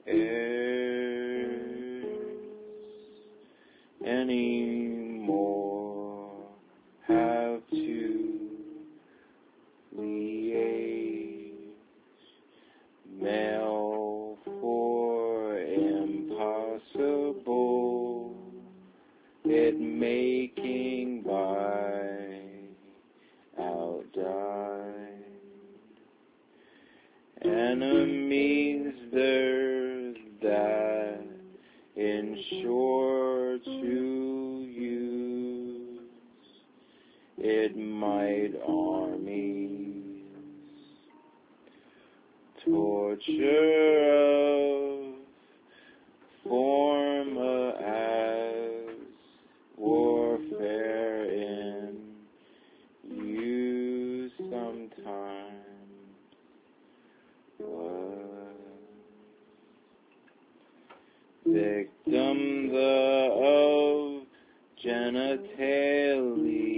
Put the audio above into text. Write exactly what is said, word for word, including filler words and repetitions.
anymore have to liaise mail for impossible it making by outdied enemies there's that ensure to use it might armies torture of former as warfare in use sometimes was victims of genitalia